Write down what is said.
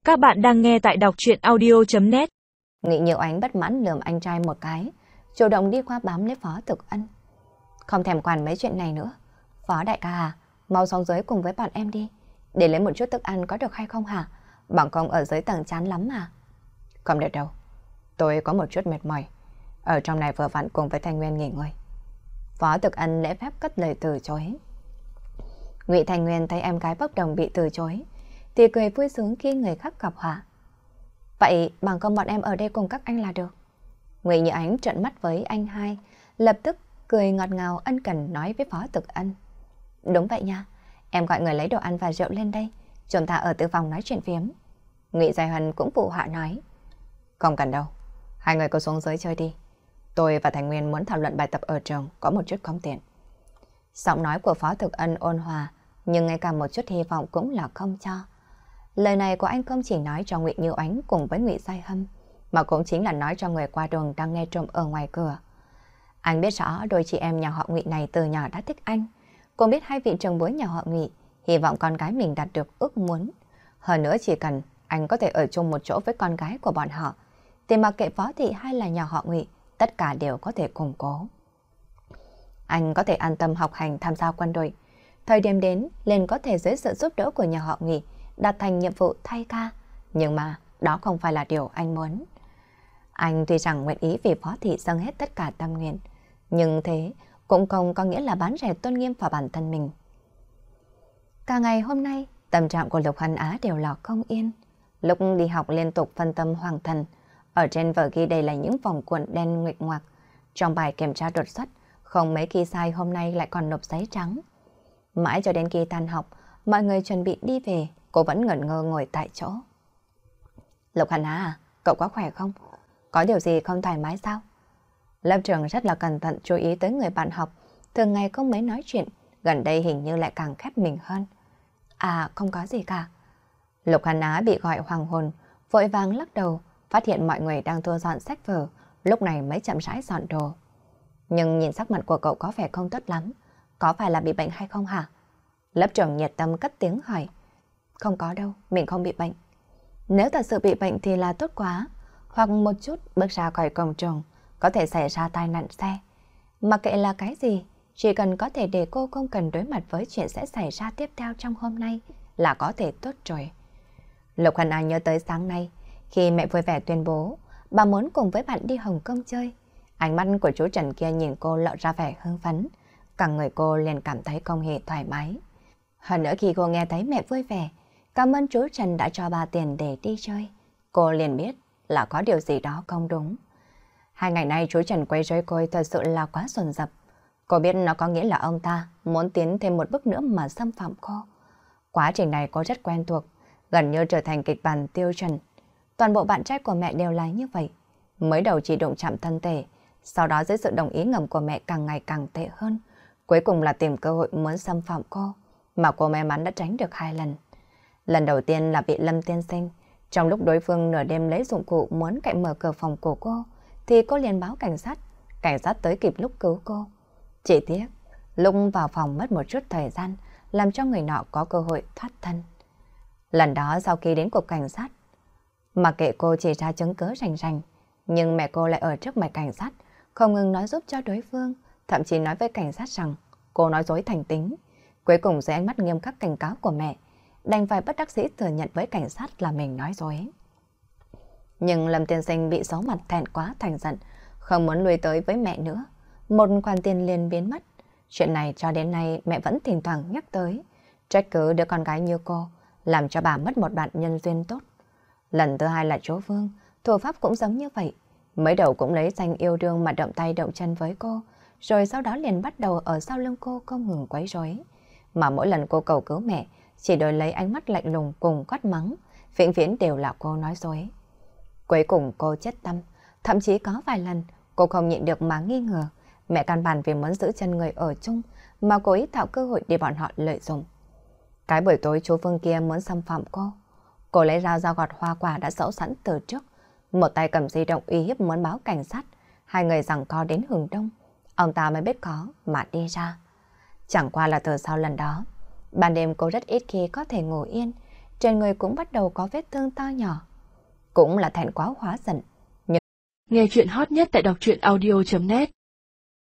Các bạn đang nghe tại đọc truyện audio.net. Nghị Nhiều Ánh bất mãn lườm anh trai một cái, chủ động đi qua bám lấy Phó Thực Ân. Không thèm quản mấy chuyện này nữa. Phó đại ca à, mau xuống dưới cùng với bọn em đi, để lấy một chút thức ăn có được hay không hả? Bọn con ở dưới tầng chán lắm mà. Không được đâu, tôi có một chút mệt mỏi. Ở trong này vừa vặn cùng với Thanh Nguyên nghỉ ngơi. Phó Thực Ân lễ phép cất lời từ chối. Ngụy Thanh Nguyên thấy em gái bốc đồng bị từ chối thì cười vui sướng khi người khác gặp họa. Vậy bằng công bọn em ở đây cùng các anh là được. Ngụy Như Ánh trợn mắt với anh hai, lập tức cười ngọt ngào ân cần nói với Phó Thực Ân. Đúng vậy nha, em gọi người lấy đồ ăn và rượu lên đây, chúng ta ở tư phòng nói chuyện phiếm. Ngụy Giai Hân cũng phụ họa nói. Không cần đâu, hai người cứ xuống dưới chơi đi. Tôi và Thành Nguyên muốn thảo luận bài tập ở trường, có một chút không tiện. Giọng nói của Phó Thực Ân ôn hòa, nhưng ngay cả một chút hy vọng cũng là không cho. Lời này của anh không chỉ nói cho Ngụy Như Ánh cùng với Ngụy Giai Hân, mà cũng chính là nói cho người qua đường đang nghe trộm ở ngoài cửa. Anh biết rõ đôi chị em nhà họ Ngụy này từ nhỏ đã thích anh, cũng biết hai vị trưởng bối nhà họ Ngụy hy vọng con gái mình đạt được ước muốn. Hơn nữa chỉ cần anh có thể ở chung một chỗ với con gái của bọn họ, thì mặc kệ Phó thị hay là nhà họ Ngụy, tất cả đều có thể củng cố. Anh có thể an tâm học hành tham gia quân đội, thời điểm đến liền có thể dưới sự giúp đỡ của nhà họ Ngụy đạt thành nhiệm vụ thay ca, nhưng mà đó không phải là điều anh muốn. Anh tuy rằng nguyện ý vì Phó thị dâng hết tất cả tâm nguyện, nhưng thế cũng không có nghĩa là bán rẻ tôn nghiêm vào bản thân mình. Cả ngày hôm nay, tâm trạng của Lục Hân Á đều là không yên. Lúc đi học liên tục phân tâm hoàng thần, ở trên vở ghi đầy là những vòng cuộn đen nguệch ngoạc. Trong bài kiểm tra đột xuất, không mấy khi sai hôm nay lại còn nộp giấy trắng. Mãi cho đến khi tan học, mọi người chuẩn bị đi về, cô vẫn ngẩn ngơ ngồi tại chỗ. Lục Hân Á à, cậu có khỏe không? Có điều gì không thoải mái sao? Lớp trưởng rất là cẩn thận chú ý tới người bạn học, thường ngày không mấy nói chuyện, gần đây hình như lại càng khép mình hơn. À, không có gì cả. Lục Hân Á bị gọi hoàng hồn, vội vàng lắc đầu, phát hiện mọi người đang thu dọn sách vở, lúc này mới chậm rãi dọn đồ. Nhưng nhìn sắc mặt của cậu có vẻ không tốt lắm, có phải là bị bệnh hay không hả? Lớp trưởng nhiệt tâm cất tiếng hỏi. Không có đâu, mình không bị bệnh. Nếu thật sự bị bệnh thì là tốt quá, hoặc một chút bước ra khỏi cổng trường, có thể xảy ra tai nạn xe. Mặc kệ là cái gì, chỉ cần có thể để cô không cần đối mặt với chuyện sẽ xảy ra tiếp theo trong hôm nay là có thể tốt rồi. Lục Hân Á nhớ tới sáng nay, khi mẹ vui vẻ tuyên bố bà muốn cùng với bạn đi Hồng Kông chơi. Ánh mắt của chú Trần kia nhìn cô lộ ra vẻ hưng phấn, cả người cô liền cảm thấy không hề thoải mái. Hơn nữa khi cô nghe thấy mẹ vui vẻ, cảm ơn chú Trần đã cho bà tiền để đi chơi, cô liền biết là có điều gì đó không đúng. Hai ngày nay chú Trần quay rối cô thật sự là quá dồn dập. Cô biết nó có nghĩa là ông ta muốn tiến thêm một bước nữa mà xâm phạm cô. Quá trình này cô rất quen thuộc, gần như trở thành kịch bản tiêu chuẩn. Toàn bộ bạn trai của mẹ đều là như vậy. Mới đầu chỉ đụng chạm thân thể, sau đó dưới sự đồng ý ngầm của mẹ càng ngày càng tệ hơn. Cuối cùng là tìm cơ hội muốn xâm phạm cô, mà cô may mắn đã tránh được 2 lần. Lần đầu tiên là bị Lâm Tiên Sinh. Trong lúc đối phương nửa đêm lấy dụng cụ muốn cậy mở cửa phòng của cô, thì cô liền báo cảnh sát. Cảnh sát tới kịp lúc cứu cô. Chỉ tiếc, lúc vào phòng mất một chút thời gian, làm cho người nọ có cơ hội thoát thân. Lần đó sau khi đến cục cảnh sát, mặc kệ cô chỉ ra chứng cứ rành rành, nhưng mẹ cô lại ở trước mặt cảnh sát, không ngừng nói giúp cho đối phương, thậm chí nói với cảnh sát rằng cô nói dối thành tính. Cuối cùng dưới ánh mắt nghiêm khắc cảnh cáo của mẹ, đành phải bất đắc dĩ thừa nhận với cảnh sát là mình nói dối. Nhưng Lâm Tiên Sinh bị xấu mặt thẹn quá thành giận, không muốn lui tới với mẹ nữa. Một khoản tiền liền biến mất. Chuyện này cho đến nay mẹ vẫn thỉnh thoảng nhắc tới, trách cứ đứa con gái như cô, làm cho bà mất một bạn nhân duyên tốt. Lần thứ hai là chú Vương, thủ pháp cũng giống như vậy. Mới đầu cũng lấy danh yêu đương mà động tay động chân với cô, rồi sau đó liền bắt đầu ở sau lưng cô không ngừng quấy rối. Mà mỗi lần cô cầu cứu mẹ, chỉ đổi lấy ánh mắt lạnh lùng cùng quát mắng, vĩnh viễn đều là cô nói dối. Cuối cùng cô chết tâm, thậm chí có vài lần cô không nhịn được mà nghi ngờ mẹ căn bản vì muốn giữ chân người ở chung mà cố ý tạo cơ hội để bọn họ lợi dụng. Cái buổi tối chú Vương kia muốn xâm phạm cô lấy ra dao gọt hoa quả đã giấu sẵn từ trước, một tay cầm di động uy hiếp muốn báo cảnh sát. Hai người giằng co đến hừng đông, ông ta mới biết có mà đi ra. Chẳng qua là từ sau lần đó, ban đêm cô rất ít khi có thể ngủ yên, trên người cũng bắt đầu có vết thương to nhỏ. Cũng là thẹn quá hóa giận. Nghe chuyện hot nhất tại đọc truyện audio.net